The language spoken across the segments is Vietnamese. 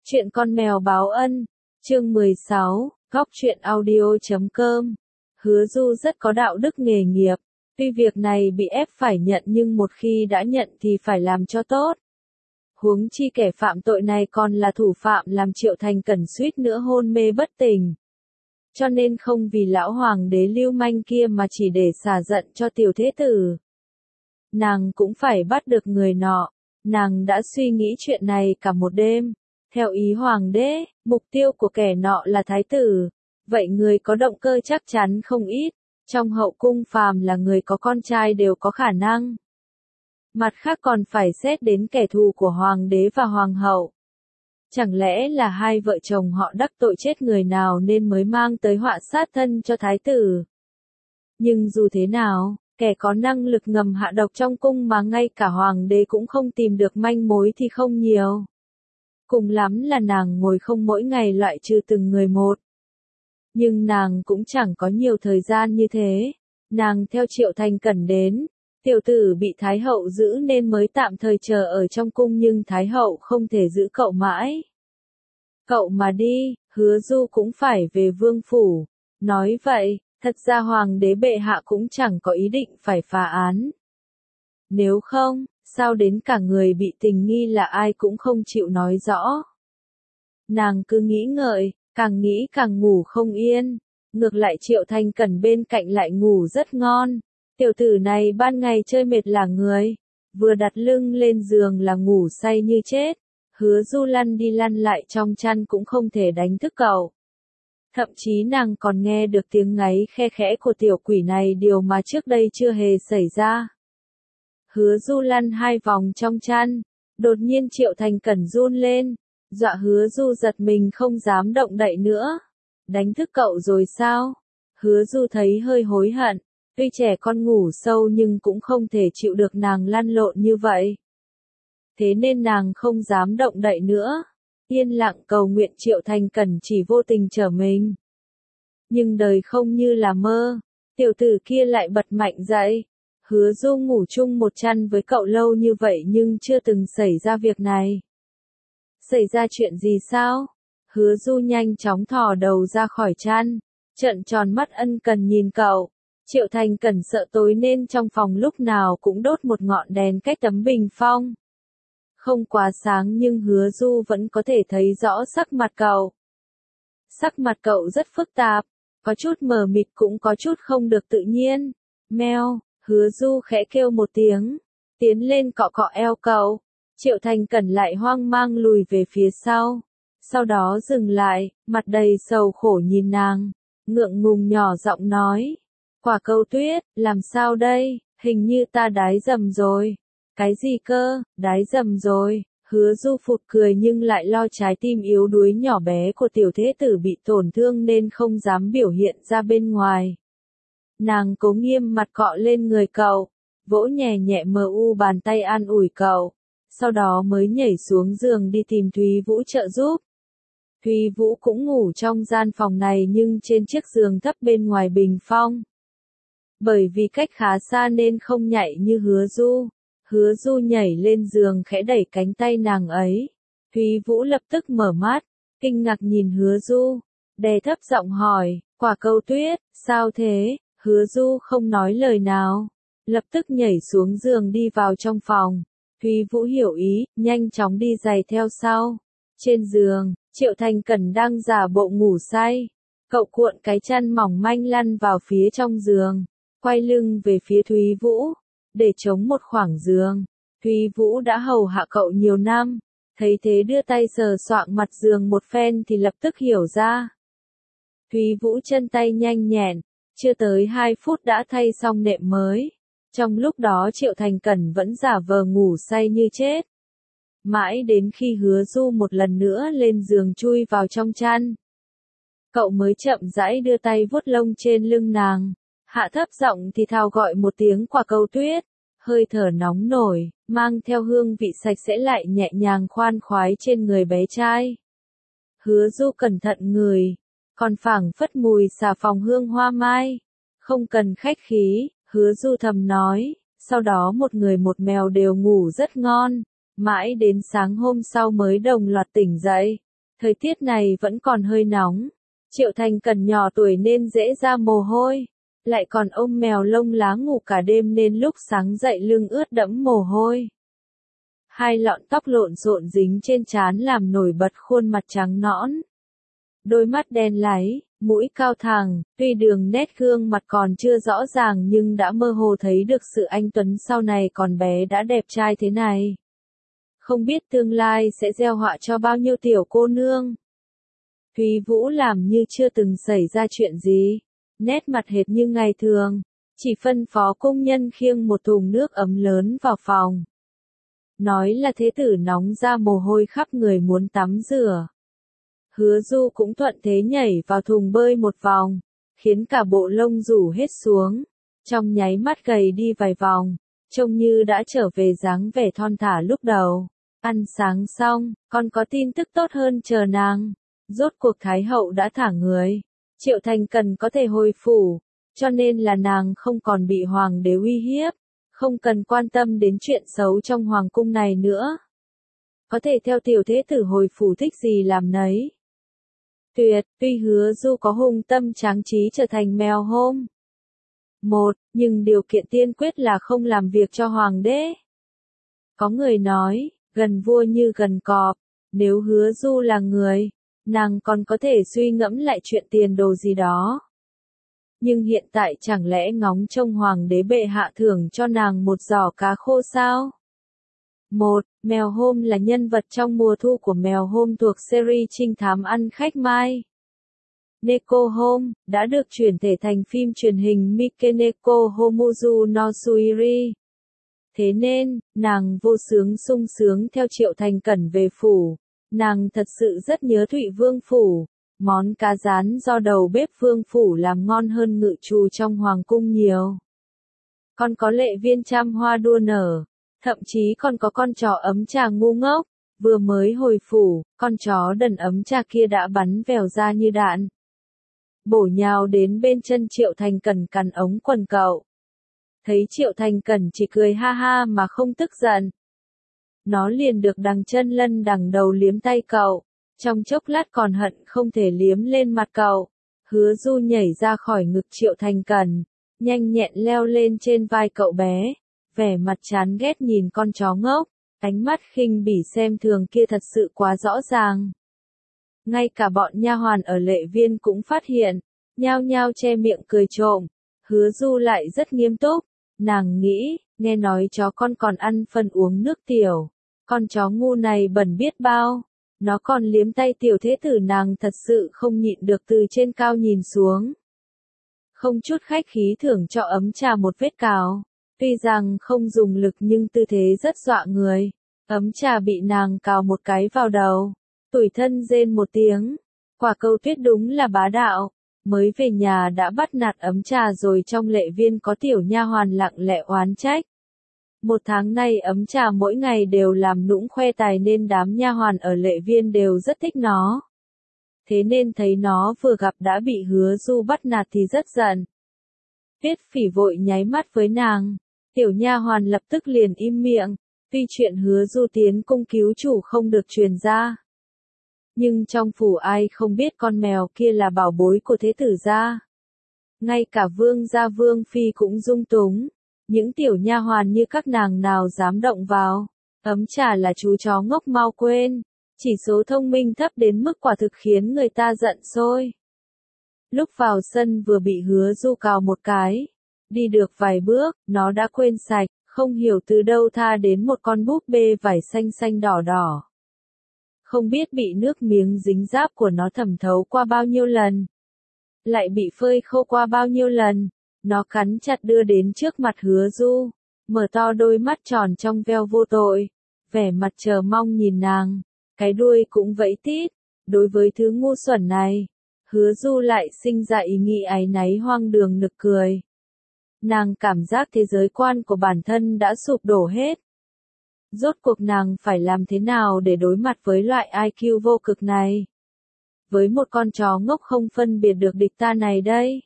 Chuyện con mèo báo ân, chương 16, góc truyện audio.com. Hứa Du rất có đạo đức nghề nghiệp, tuy việc này bị ép phải nhận nhưng một khi đã nhận thì phải làm cho tốt. Huống chi kẻ phạm tội này còn là thủ phạm làm Triệu Thành Cẩn suýt nữa hôn mê bất tỉnh. Cho nên không vì lão hoàng đế lưu manh kia mà chỉ để xả giận cho tiểu thế tử. Nàng cũng phải bắt được người nọ, nàng đã suy nghĩ chuyện này cả một đêm. Theo ý hoàng đế, mục tiêu của kẻ nọ là thái tử, vậy người có động cơ chắc chắn không ít, trong hậu cung phàm là người có con trai đều có khả năng. Mặt khác còn phải xét đến kẻ thù của hoàng đế và hoàng hậu. Chẳng lẽ là hai vợ chồng họ đắc tội chết người nào nên mới mang tới họa sát thân cho thái tử. Nhưng dù thế nào, kẻ có năng lực ngầm hạ độc trong cung mà ngay cả hoàng đế cũng không tìm được manh mối thì không nhiều. Cùng lắm là nàng ngồi không mỗi ngày loại trừ từng người một. Nhưng nàng cũng chẳng có nhiều thời gian như thế. Nàng theo Triệu Thành Cẩn đến, tiểu tử bị Thái hậu giữ nên mới tạm thời chờ ở trong cung nhưng Thái hậu không thể giữ cậu mãi. Cậu mà đi, Hứa Du cũng phải về vương phủ. Nói vậy, thật ra hoàng đế bệ hạ cũng chẳng có ý định phải phá án. Nếu không, sao đến cả người bị tình nghi là ai cũng không chịu nói rõ. Nàng cứ nghĩ ngợi, càng nghĩ càng ngủ không yên. Ngược lại Triệu Thành Cẩn bên cạnh lại ngủ rất ngon. Tiểu tử này ban ngày chơi mệt là người, vừa đặt lưng lên giường là ngủ say như chết. Hứa Du lăn đi lăn lại trong chăn cũng không thể đánh thức cậu. Thậm chí nàng còn nghe được tiếng ngáy khe khẽ của tiểu quỷ này, điều mà trước đây chưa hề xảy ra. Hứa Du lăn hai vòng trong chăn, đột nhiên Triệu Thành Cẩn run lên, dọa Hứa Du giật mình không dám động đậy nữa. Đánh thức cậu rồi sao? Hứa Du thấy hơi hối hận, tuy trẻ con ngủ sâu nhưng cũng không thể chịu được nàng lăn lộn như vậy. Thế nên nàng không dám động đậy nữa, yên lặng cầu nguyện Triệu Thành Cẩn chỉ vô tình trở mình. Nhưng đời không như là mơ, tiểu tử kia lại bật mạnh dậy. Hứa Du ngủ chung một chăn với cậu lâu như vậy nhưng chưa từng xảy ra việc này. Xảy ra chuyện gì sao? Hứa Du nhanh chóng thò đầu ra khỏi chăn, trợn tròn mắt ân cần nhìn cậu. Triệu Thành Cẩn sợ tối nên trong phòng lúc nào cũng đốt một ngọn đèn cách tấm bình phong. Không quá sáng nhưng Hứa Du vẫn có thể thấy rõ sắc mặt cậu. Sắc mặt cậu rất phức tạp, có chút mờ mịt cũng có chút không được tự nhiên. Meo, Hứa Du khẽ kêu một tiếng, tiến lên cọ cọ eo cậu. Triệu Thành Cẩn lại hoang mang lùi về phía sau. Sau đó dừng lại, mặt đầy sầu khổ nhìn nàng, ngượng ngùng nhỏ giọng nói. Quả Câu Tuyết, làm sao đây, hình như ta đái dầm rồi. Cái gì cơ, đái dầm rồi? Hứa Du phụt cười nhưng lại lo trái tim yếu đuối nhỏ bé của tiểu thế tử bị tổn thương nên không dám biểu hiện ra bên ngoài. Nàng cố nghiêm mặt cọ lên người cậu, vỗ nhẹ nhẹ mờ u bàn tay an ủi cậu, sau đó mới nhảy xuống giường đi tìm Thúy Vũ trợ giúp. Thúy Vũ cũng ngủ trong gian phòng này nhưng trên chiếc giường thấp bên ngoài bình phong. Bởi vì cách khá xa nên không nhạy như Hứa Du. Hứa Du nhảy lên giường khẽ đẩy cánh tay nàng ấy. Thúy Vũ lập tức mở mắt, kinh ngạc nhìn Hứa Du, đè thấp giọng hỏi, Quả Câu Tuyết, sao thế? Hứa Du không nói lời nào, lập tức nhảy xuống giường đi vào trong phòng. Thúy Vũ hiểu ý, nhanh chóng đi giày theo sau. Trên giường, Triệu Thành Cẩn đang giả bộ ngủ say. Cậu cuộn cái chăn mỏng manh lăn vào phía trong giường, quay lưng về phía Thúy Vũ, để chống một khoảng giường. Thúy Vũ đã hầu hạ cậu nhiều năm, thấy thế đưa tay sờ soạng mặt giường một phen thì lập tức hiểu ra. Thúy Vũ chân tay nhanh nhẹn, chưa tới 2 phút đã thay xong nệm mới. Trong lúc đó Triệu Thành Cẩn vẫn giả vờ ngủ say như chết. Mãi đến khi Hứa Du một lần nữa lên giường chui vào trong chăn, cậu mới chậm rãi đưa tay vuốt lông trên lưng nàng, hạ thấp giọng thì thào gọi một tiếng Quả Câu Tuyết. Hơi thở nóng nổi, mang theo hương vị sạch sẽ lại nhẹ nhàng khoan khoái trên người bé trai. Hứa Du cẩn thận ngửi, còn phảng phất mùi xà phòng hương hoa mai. Không cần khách khí, Hứa Du thầm nói, sau đó một người một mèo đều ngủ rất ngon, mãi đến sáng hôm sau mới đồng loạt tỉnh dậy. Thời tiết này vẫn còn hơi nóng. Triệu Thành Cẩn nhỏ tuổi nên dễ ra mồ hôi. Lại còn ôm mèo lông lá ngủ cả đêm nên lúc sáng dậy lưng ướt đẫm mồ hôi. Hai lọn tóc lộn xộn dính trên trán làm nổi bật khuôn mặt trắng nõn. Đôi mắt đen láy, mũi cao thẳng, tuy đường nét gương mặt còn chưa rõ ràng nhưng đã mơ hồ thấy được sự anh tuấn sau này còn bé đã đẹp trai thế này. Không biết tương lai sẽ gieo họa cho bao nhiêu tiểu cô nương. Thúy Vũ làm như chưa từng xảy ra chuyện gì, nét mặt hệt như ngày thường, chỉ phân phó công nhân khiêng một thùng nước ấm lớn vào phòng. Nói là thế tử nóng ra mồ hôi khắp người muốn tắm rửa. Hứa Du cũng thuận thế nhảy vào thùng bơi một vòng, khiến cả bộ lông rủ hết xuống, trong nháy mắt gầy đi vài vòng, trông như đã trở về dáng vẻ thon thả lúc đầu. Ăn sáng xong, còn có tin tức tốt hơn chờ nàng. Rốt cuộc Thái hậu đã thả người. Triệu Thành Cẩn có thể hồi phủ, cho nên là nàng không còn bị hoàng đế uy hiếp, không cần quan tâm đến chuyện xấu trong hoàng cung này nữa. Có thể theo tiểu thế tử hồi phủ thích gì làm nấy. Tuyệt, tuy Hứa Du có hùng tâm tráng trí trở thành mèo hôm một, nhưng điều kiện tiên quyết là không làm việc cho hoàng đế. Có người nói, gần vua như gần cọp, nếu Hứa Du là người, nàng còn có thể suy ngẫm lại chuyện tiền đồ gì đó. Nhưng hiện tại chẳng lẽ ngóng trông hoàng đế bệ hạ thưởng cho nàng một giỏ cá khô sao? Một, Mèo Hôm là nhân vật trong mùa thu của Mèo Hôm thuộc series trinh thám ăn khách Mai. Neko Home đã được chuyển thể thành phim truyền hình Mikeneko Homuzu no Suiri. Thế nên, nàng vô sướng sung sướng theo Triệu Thành Cẩn về phủ. Nàng thật sự rất nhớ Thụy Vương phủ. Món cá rán do đầu bếp Vương phủ làm ngon hơn ngự trù trong hoàng cung nhiều. Còn có Lệ Viên trăm hoa đua nở. Thậm chí còn có con chó ấm trà ngu ngốc. Vừa mới hồi phủ, con chó đần ấm trà kia đã bắn vèo ra như đạn. Bổ nhào đến bên chân Triệu Thành Cẩn cắn ống quần cậu. Thấy Triệu Thành Cẩn chỉ cười ha ha mà không tức giận. Nó liền được đằng chân lân đằng đầu liếm tay cậu. Trong chốc lát còn hận không thể liếm lên mặt cậu. Hứa Du nhảy ra khỏi ngực Triệu Thành Cẩn, nhanh nhẹn leo lên trên vai cậu bé. Vẻ mặt chán ghét nhìn con chó ngốc, ánh mắt khinh bỉ xem thường kia thật sự quá rõ ràng. Ngay cả bọn nha hoàn ở Lệ Viên cũng phát hiện, nhao nhao che miệng cười trộm. Hứa Du lại rất nghiêm túc, nàng nghĩ, nghe nói chó con còn ăn phân uống nước tiểu, con chó ngu này bẩn biết bao, nó còn liếm tay tiểu thế tử, nàng thật sự không nhịn được từ trên cao nhìn xuống. Không chút khách khí thưởng cho ấm trà một vết cào. Tuy rằng không dùng lực nhưng tư thế rất dọa người. Ấm trà bị nàng cào một cái vào đầu. Tủi thân rên một tiếng. Quả Cầu Tuyết đúng là bá đạo. Mới về nhà đã bắt nạt ấm trà rồi, trong Lệ Viên có tiểu nha hoàn lặng lẽ oán trách. Một tháng nay ấm trà mỗi ngày đều làm nũng khoe tài nên đám nha hoàn ở Lệ Viên đều rất thích nó. Thế nên thấy nó vừa gặp đã bị Hứa Du bắt nạt thì rất giận. Tiết Phỉ vội nháy mắt với nàng. Tiểu nha hoàn lập tức liền im miệng, tuy chuyện Hứa Du tiến cung cứu chủ không được truyền ra. Nhưng trong phủ ai không biết con mèo kia là bảo bối của thế tử gia. Ngay cả vương gia vương phi cũng dung túng, những tiểu nha hoàn như các nàng nào dám động vào. Ấm trà là chú chó ngốc mau quên, chỉ số thông minh thấp đến mức quả thực khiến người ta giận sôi. Lúc vào sân vừa bị Hứa Du cào một cái. Đi được vài bước, nó đã quên sạch, không hiểu từ đâu tha đến một con búp bê vải xanh xanh đỏ đỏ. Không biết bị nước miếng dính giáp của nó thẩm thấu qua bao nhiêu lần. Lại bị phơi khô qua bao nhiêu lần. Nó cắn chặt đưa đến trước mặt Hứa Du, mở to đôi mắt tròn trong veo vô tội. Vẻ mặt chờ mong nhìn nàng, cái đuôi cũng vẫy tít. Đối với thứ ngu xuẩn này, Hứa Du lại sinh ra ý nghĩ áy náy hoang đường nực cười. Nàng cảm giác thế giới quan của bản thân đã sụp đổ hết. Rốt cuộc nàng phải làm thế nào để đối mặt với loại IQ vô cực này? Với một con chó ngốc không phân biệt được địch ta này đây.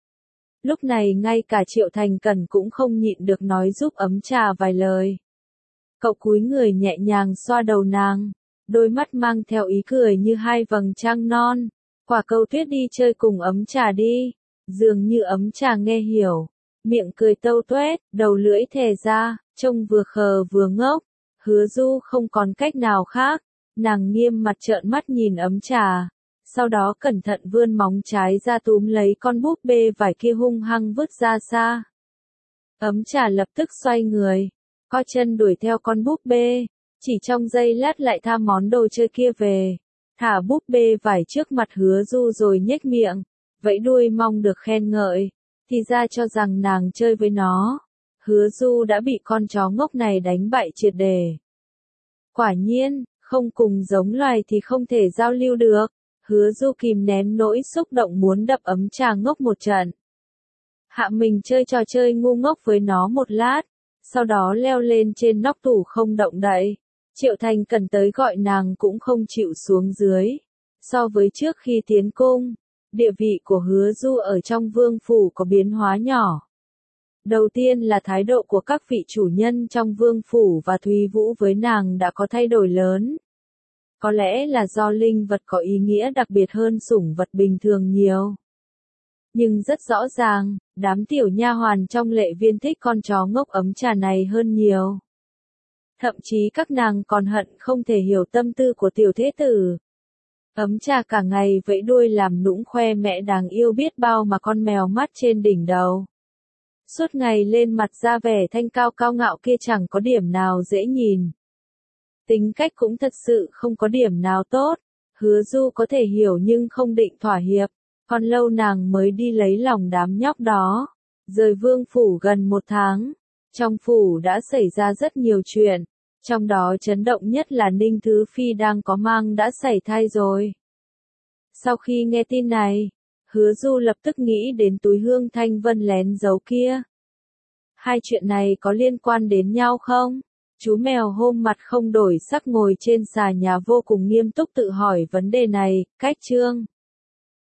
Lúc này ngay cả Triệu Thành Cẩn cũng không nhịn được nói giúp ấm trà vài lời. Cậu cúi người nhẹ nhàng xoa đầu nàng, đôi mắt mang theo ý cười như hai vầng trăng non. Quả cầu tuyết đi chơi cùng ấm trà đi. Dường như ấm trà nghe hiểu. Miệng cười tâu tuét, đầu lưỡi thè ra, trông vừa khờ vừa ngốc. Hứa Du không còn cách nào khác. Nàng nghiêm mặt trợn mắt nhìn ấm trà. Sau đó cẩn thận vươn móng trái ra túm lấy con búp bê vải kia hung hăng vứt ra xa. Ấm trà lập tức xoay người, co chân đuổi theo con búp bê, chỉ trong giây lát lại tha món đồ chơi kia về, thả búp bê vải trước mặt Hứa Du rồi nhếch miệng, vẫy đuôi mong được khen ngợi, thì ra cho rằng nàng chơi với nó. Hứa Du đã bị con chó ngốc này đánh bại triệt để. Quả nhiên, không cùng giống loài thì không thể giao lưu được. Hứa Du kìm nén nỗi xúc động muốn đập ấm trà ngốc một trận. Hạ mình chơi trò chơi ngu ngốc với nó một lát, sau đó leo lên trên nóc tủ không động đậy. Triệu Thành cần tới gọi nàng cũng không chịu xuống dưới. So với trước khi tiến cung, địa vị của Hứa Du ở trong vương phủ có biến hóa nhỏ. Đầu tiên là thái độ của các vị chủ nhân trong vương phủ và Thúy Vũ với nàng đã có thay đổi lớn. Có lẽ là do linh vật có ý nghĩa đặc biệt hơn sủng vật bình thường nhiều. Nhưng rất rõ ràng, đám tiểu nha hoàn trong lệ viên thích con chó ngốc ấm trà này hơn nhiều. Thậm chí các nàng còn hận không thể hiểu tâm tư của tiểu thế tử. Ấm trà cả ngày vẫy đuôi làm nũng khoe mẹ đáng yêu biết bao mà con mèo mắt trên đỉnh đầu. Suốt ngày lên mặt ra vẻ thanh cao cao ngạo kia chẳng có điểm nào dễ nhìn. Tính cách cũng thật sự không có điểm nào tốt. Hứa Du có thể hiểu nhưng không định thỏa hiệp. Còn lâu nàng mới đi lấy lòng đám nhóc đó. Rời vương phủ gần 1 tháng. Trong phủ đã xảy ra rất nhiều chuyện. Trong đó chấn động nhất là Ninh Thứ Phi đang có mang đã sảy thai rồi. Sau khi nghe tin này, Hứa Du lập tức nghĩ đến túi hương Thanh Vân lén giấu kia. Hai chuyện này có liên quan đến nhau không? Chú mèo hôm mặt không đổi sắc ngồi trên xà nhà vô cùng nghiêm túc tự hỏi vấn đề này. Cách chương